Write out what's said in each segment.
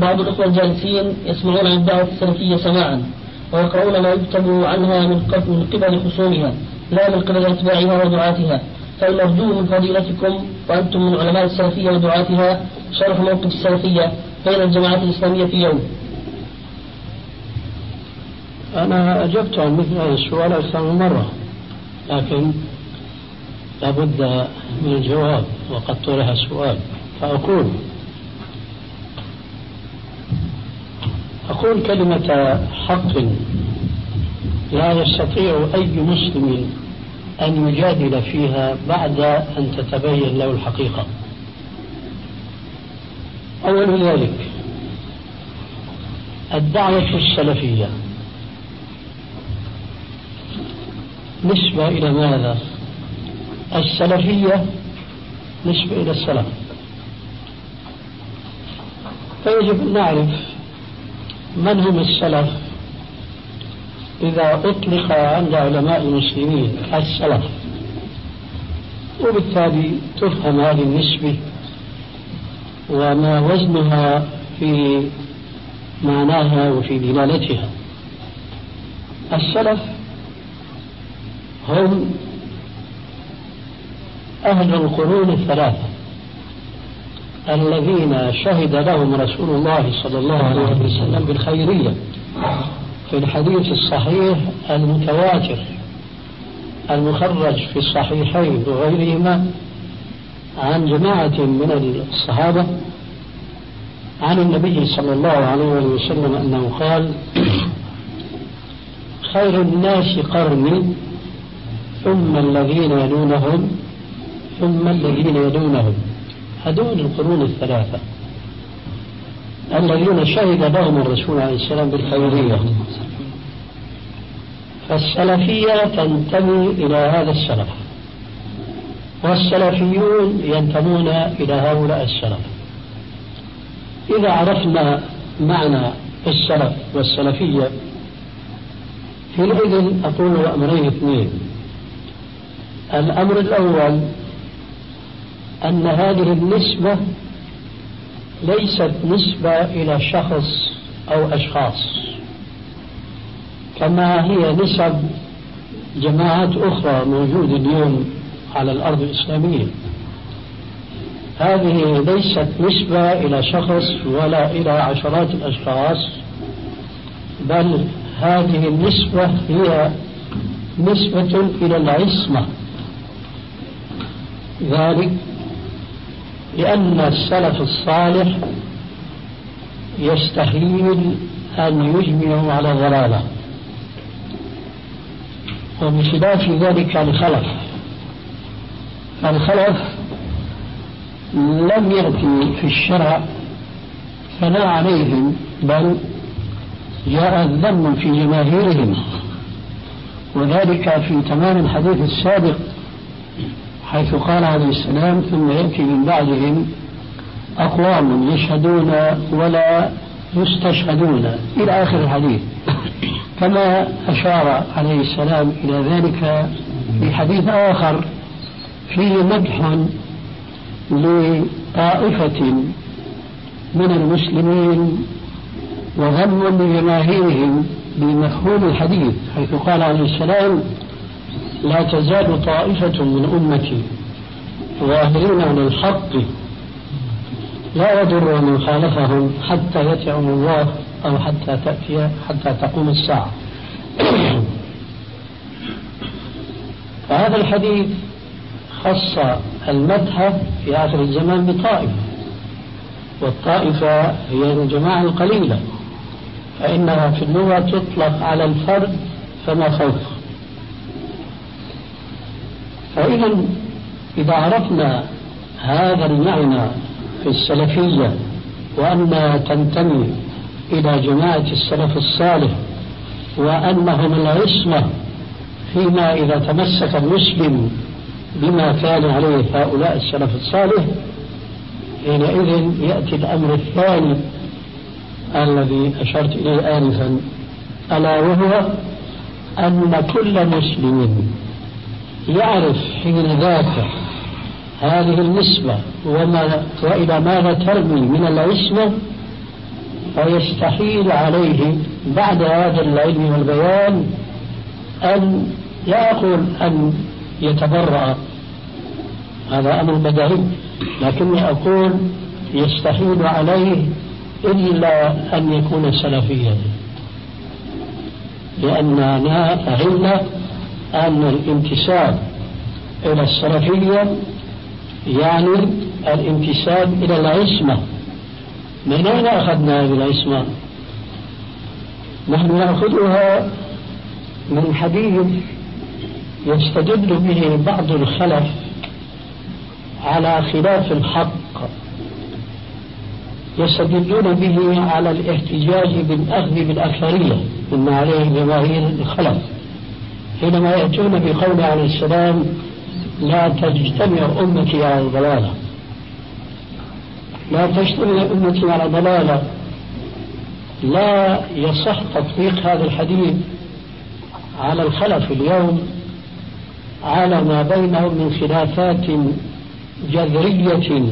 بعض الأخوة الجالسين يسمعون عن الدعوة السلفية سماعا ويقرؤون ما يكتب عنها من قبل خصومها لا من قبل أتباعها ودعاتها، فنرجو من فضيلتكم وأنتم من علماء السلفية ودعاتها شرح موقف السلفية بين الجماعات الإسلامية في يوم. أنا أجبت عن مثل هذا السؤال أكثر من مرة، لكن لابد من الجواب وقد طرح السؤال. أقول كلمة حق لا يستطيع أي مسلم أن يجادل فيها بعد أن تتبين له الحقيقة. أول ذلك الدعوة السلفية نسبة إلى ماذا؟ السلفية نسبة إلى السلف، فيجب أن نعرف من هم السلف إذا أطلق عند علماء المسلمين السلف، وبالتالي تفهم هذه النسبة وما وزنها في معناها وفي دلالتها. السلف هم أهل القرون الثلاثة الذين شهد لهم رسول الله صلى الله عليه وسلم بالخيرية في الحديث الصحيح المتواتر المخرج في الصحيحين وغيرهما عن جماعة من الصحابة عن النبي صلى الله عليه وسلم أنه قال: خير الناس قرني ثم الذين يلونهم ثم الذين يلونهم. هذول القرون الثلاثة الذين شهد لهم الرسول عليه السلام بالخيرية. فالسلفية تنتمي إلى هذا السلف، والسلفيون ينتمون إلى هؤلاء السلف. إذا عرفنا معنى السلف والسلفية حينئذ أقول أمرين اثنين. الأمر الأول أن هذه النسبة ليست نسبة إلى شخص أو أشخاص كما هي نسب جماعات أخرى موجودة اليوم على الأرض الإسلامية. هذه ليست نسبة إلى شخص ولا إلى عشرات الأشخاص، بل هذه النسبة هي نسبة إلى العصمة. ذلك لأن السلف الصالح يستحيل أن يجمعوا على ضلالة، وبخلاف ذلك الخلف. الخلف لم يأتي في الشرع ثناء عليهم، بل جاء الذم في جماهيرهم، وذلك في تمام الحديث السابق حيث قال عليه السلام: ثم يأتي من بعدهم أقوام يشهدون ولا يستشهدون إلى آخر الحديث، كما أشار عليه السلام إلى ذلك في حديث آخر فيه مدح لطائفة من المسلمين وذم لجماهيرهم بمفهوم الحديث، حيث قال عليه السلام: لا تزال طائفة من أمتي ظاهرين على الحق لا يضر من خالفهم حتى يأتيهم الله أو حتى تقوم الساعة. فهذا الحديث خص المدح في آخر الزمان بطائفة، والطائفة هي الجماعة القليلة، فإنها في اللغة تطلق على الفرد فما فوق. فإذا إذا عرفنا هذا المعنى في السلفية وأنها تنتمي إلى جماعة السلف الصالح وأنهم العصمة فيما إذا تمسك المسلم بما كان عليه هؤلاء السلف الصالح، حينئذ يأتي الأمر الثاني الذي أشرت إليه آنفا، ألا وهو أن كل مسلم يعرف حين ذاك هذه النسبة وإلى ماذا ترمي من العصمة، ويستحيل عليه بعد هذا العلم والبيان أن لا أقول أن يتبرأ، هذا أمر بديهي، لكني أقول يستحيل عليه إلا أن يكون سلفيا، لأننا فهمنا أن الانتساب إلى السلفية يعني الانتساب إلى العصمة. من أين أخذنا هذه العصمة؟ نحن نأخذها من حديث يستدل به بعض الخلف على خلاف الحق، يستدلون به على الاحتجاج بالأخذ بالأكثرية مما عليه جماهير الخلف، حينما يأتون بقول عليه السلام لا تجتمع أمتي على الضلالة، لا تجتمع أمتي على ضلالة. لا يصح تطبيق هذا الحديث على الخلف اليوم على ما بينهم من خلافات جذرية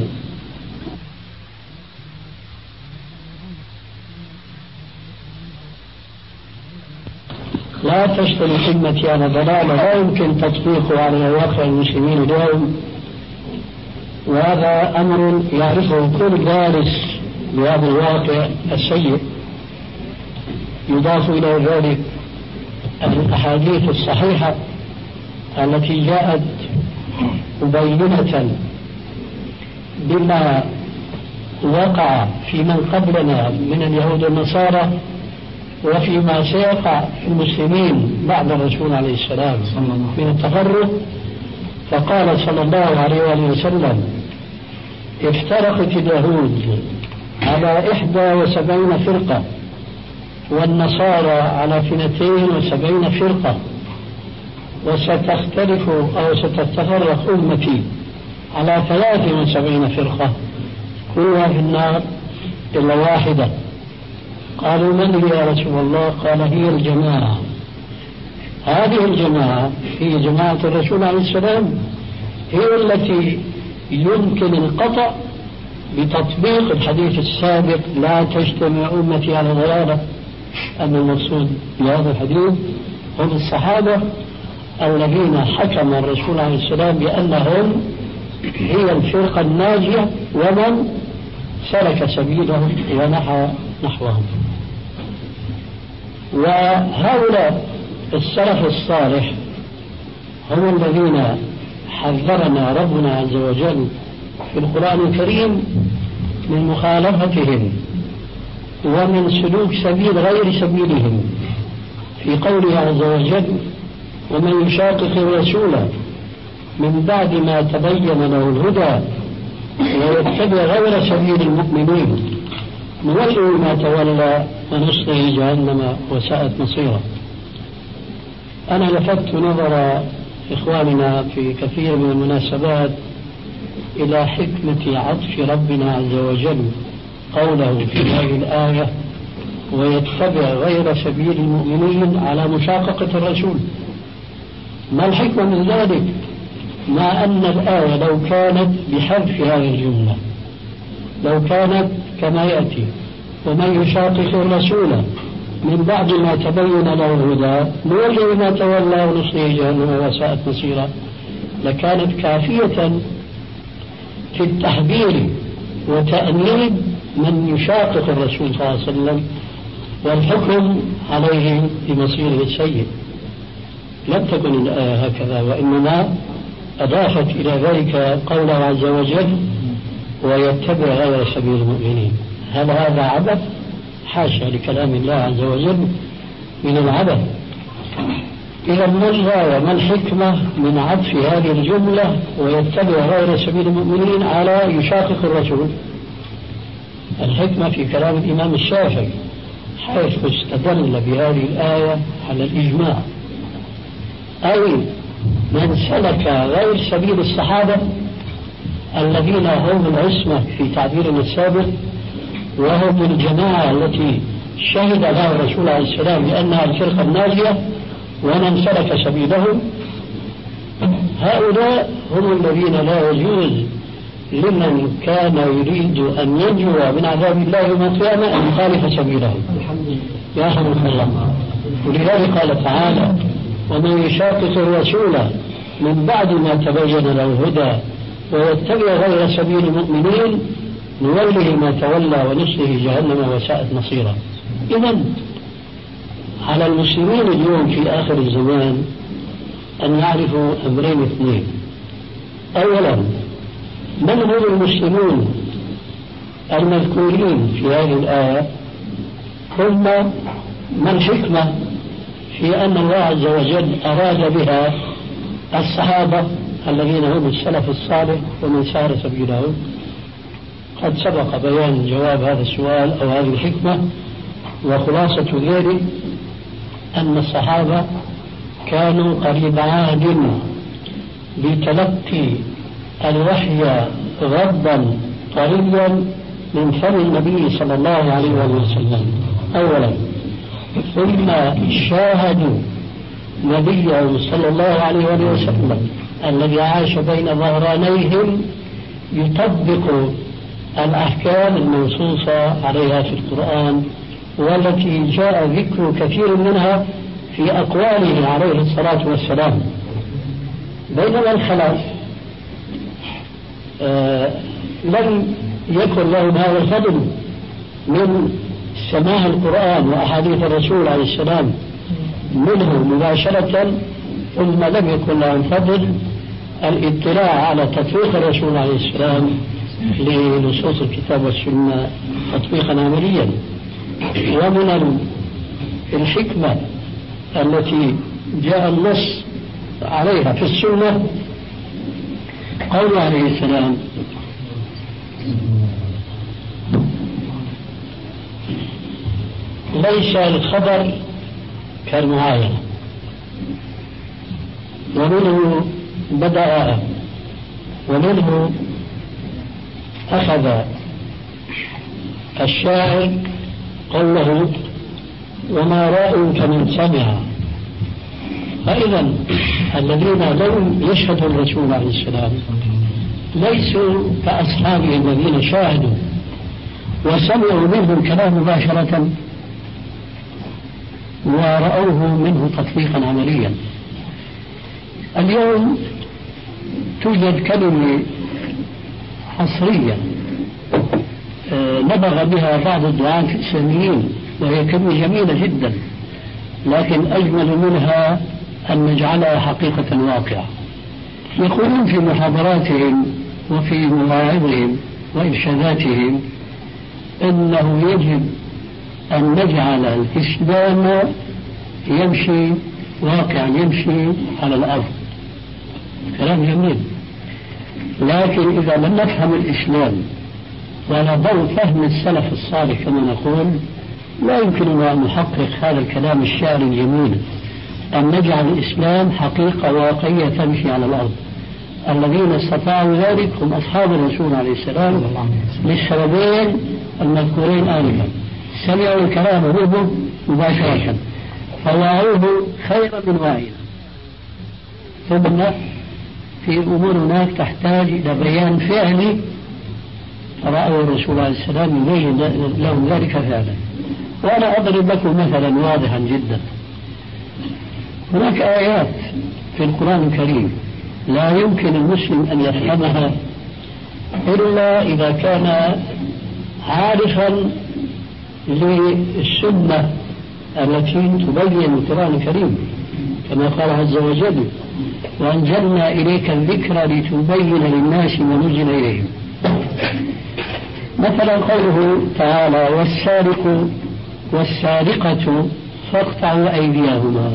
لا تجتمع أمتي على ضلالة، لا يمكن تطبيقه على واقع المسلمين اليوم، وهذا أمر يعرفه كل دارس بهذا الواقع السيء. يضاف إلى ذلك الأحاديث الصحيحة التي جاءت مبينة بما وقع في من قبلنا من اليهود والنصارى وفيما سيقع في المسلمين بعد الرسول عليه السلام من التفرق. فقال صلى الله عليه وآله وسلم افترقت اليهود على 71 فرقة والنصارى على 72 فرقة، وستختلف أو ستتفرق أمتي على 73 فرقة كلها في النار إلا واحدة. قالوا من هي يا رسول الله؟ قال هي الجماعة. هذه الجماعة هي جماعة الرسول عليه السلام، هي التي يمكن القطع بتطبيق الحديث السابق لا تجتمع أمتي على ضلالة، أن المقصود بهذا الحديث هم الصحابة الذين حكم الرسول عليه السلام بأنهم هي الفرقة الناجية ومن سلك سبيلهم ونحى نحوهم. وهؤلاء السلف الصالح هم الذين حذرنا ربنا عز وجل في القرآن الكريم من مخالفتهم ومن سلوك سبيل غير سبيلهم، في قوله عز وجل ومن يشاقق الرسول من بعد ما تبين له الهدى ويتبع غير سبيل المؤمنين نوله ما تولى ونصله جهنم وساءت مصيرا. أنا لفت نظر إخواننا في كثير من المناسبات إلى حكمة عطف ربنا عز وجل قوله في هذه الآية ويتبع غير سبيل المؤمنين على مشاققة الرسول. ما الحكمة من ذلك؟ مع أن الآية لو كانت بحذف هذه الجملة، لو كانت كما يأتي ومن يشاقق الرسول من بعد ما تبين له الهدى نوله ما تولى ونصله جهنم وساءت مصيرا، لكانت كافية في التحذير وتأنيب من يشاقق الرسول صلى الله عليه وسلم والحكم عليه بمصيره السيء. لم تكن الآية هكذا، وإنما أضافت إلى ذلك قوله عز وجل ويتبع غير سبيل المؤمنين. هل هذا عبث؟ حاشا لكلام الله عز وجل من العبث. إذا ما الغاية ما الحكمة من عطف هذه الجملة ويتبع غير سبيل المؤمنين على يشاقق الرسول؟ الحكمة في كلام الإمام الشافعي حيث استدل بهذه الآية على الإجماع، أي من سلك غير سبيل الصحابة الذين هم العصمة في تعبيرنا السابق وهم الجماعة التي شهد لها الرسول عليه السلام بأنها الفرقة الناجية ومن سلك سبيلهم، هؤلاء هم الذين لا يجوز لمن كان يريد أن ينجو من عذاب الله يوم القيامة أن يخالف سبيله. يا رحمك الله. ولذلك قال تعالى: ومن يشاقق الرسول من بعد ما تبين له الهدى ويتبع غير سبيل المؤمنين نوله ما تولى ونصله جهنم وساءت مصيرا. إذن على المسلمين اليوم في آخر الزمان أن يعرفوا أمرين اثنين. أولا، من هم المسلمون المذكورين في هذه الآية؟ هم ما الحكمة في أن الله عز وجل أراد بها الصحابة الذين هم السلف الصالح ومن سار سبيلهم؟ قد سبق بيان جواب هذا السؤال أو هذه الحكمة، وخلاصة ذلك أن الصحابة كانوا قريب عهد بتلقي الوحي غضا طريا من فم النبي صلى الله عليه وسلم أولا، ثم شاهدوا نبيه صلى الله عليه وسلم الذي عاش بين ظهرانيهم يطبق الأحكام المنصوصة عليها في القرآن والتي جاء ذكر كثير منها في أقواله عليه الصلاة والسلام. بينما الخلاف لم يكن لهم هذا الفضل من سماع القرآن وأحاديث الرسول عليه السلام منه مباشرة، ثم لم يكن لهم فضل الاطلاع على تطبيق الرسول عليه السلام لنصوص الكتاب والسنة تطبيقا عمليا. ومن الحكمة التي جاء النص عليها في السنة قوله عليه السلام: ليس الخبر كالمعاينة. ومنه بدأ ومنه أخذ الشاعر قوله: وما رأوا كمن سمع. فإذا الذين لم يشهدوا الرسول عليه السلام ليسوا كأصحابه الذين شاهدوا وسمعوا منه الكلام مباشرة ورأوه منه تطبيقا عمليا. اليوم توجد كلمة حصرية نبغ بها بعض الدعاة الإسلاميين، وهي كلمة جميلة جدا، لكن أجمل منها أن نجعلها حقيقة واقعة. يقولون في محاضراتهم وفي مواعظهم وإرشاداتهم إنه يجب أن نجعل الإسلام يمشي واقعا، يمشي على الأرض. كلام جميل، لكن إذا لم نفهم الإسلام وعلى ضوء فهم السلف الصالح كما نقول، لا يمكننا أن نحقق هذا الكلام الشعري الجميل، أن نجعل الإسلام حقيقة واقعية تمشي على الأرض. الذين استطاعوا ذلك هم أصحاب الرسول عليه السلام للسببين المذكورين آنفا: سمعوا الكلام منه مباشرة فوعوه خيرا من واعية. ثم في أمور هناك تحتاج إلى بيان فعلي، فرأوا الرسول عليه السلام يبين لهم ذلك فعلا. وأنا أضرب لكم مثلا واضحا جدا. هناك آيات في القرآن الكريم لا يمكن المسلم أن يفهمها إلا إذا كان عارفا للسنة التي تبين القرآن الكريم، كما قال عز وجل: وأنزلنا إليك الذكر لتبين للناس ما نزل إليهم. مثلا قوله تعالى: والسارق والسارقة فاقطعوا أيديهما.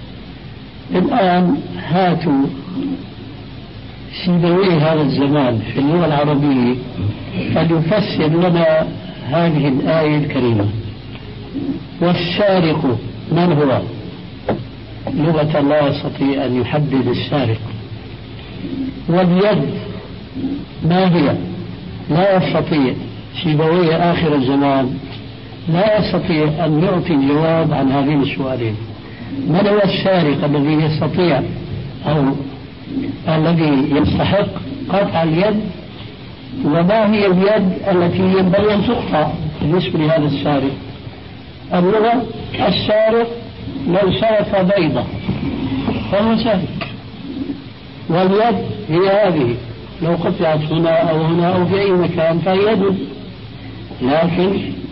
الآن هاتوا سيبوي هذا الزمان في اللغة العربية فليفسر لنا هذه الآية الكريمة. والسارق من هو؟ لغة لا يستطيع أن يحدد السارق. واليد ما هي؟ لا يستطيع سيبوي آخر الزمان لا يستطيع أن يعطي الجواب عن هذين السؤالين. من هو السارق الذي يستطيع أو الذي يستحق قطع اليد وما هي اليد التي ينبغي أن تقطع بالنسبة لهذا السارق؟ اللغة: السارق لو سرق بيضة فهو سارق، واليد هي هذه، لو قطعت هنا أو هنا أو في أي مكان فهي يد. لكن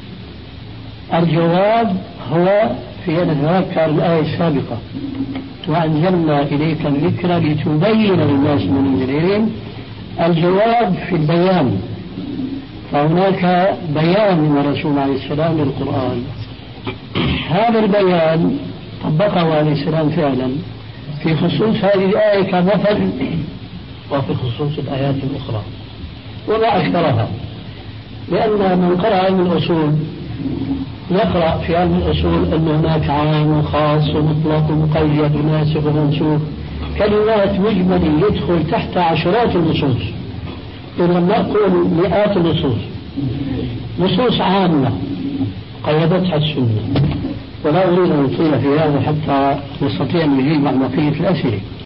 الجواب هو في أن نتذكر الآية السابقة: وأنزلنا إليك الذكر لتبين للناس ما نزل إليهم. الجواب في البيان، فهناك بيان من الرسول عليه السلام للقرآن، هذا البيان طبقه عليه السلام فعلا في خصوص هذه الآية كمثل، وفي خصوص الآيات الأخرى وما أكثرها. لأن من قرأ علم الأصول يقرأ في علم الأصول أن هناك عام وخاص ومطلق ومقيد وناسخ ومنسوخ، كلمات مجمل يدخل تحت عشرات النصوص، إن لم نقول مئات النصوص، نصوص عامة قيدتها السنة. ولا أريد أن أطيل في هذا حتى نستطيع أن نجيب عن بقية الأسئلة.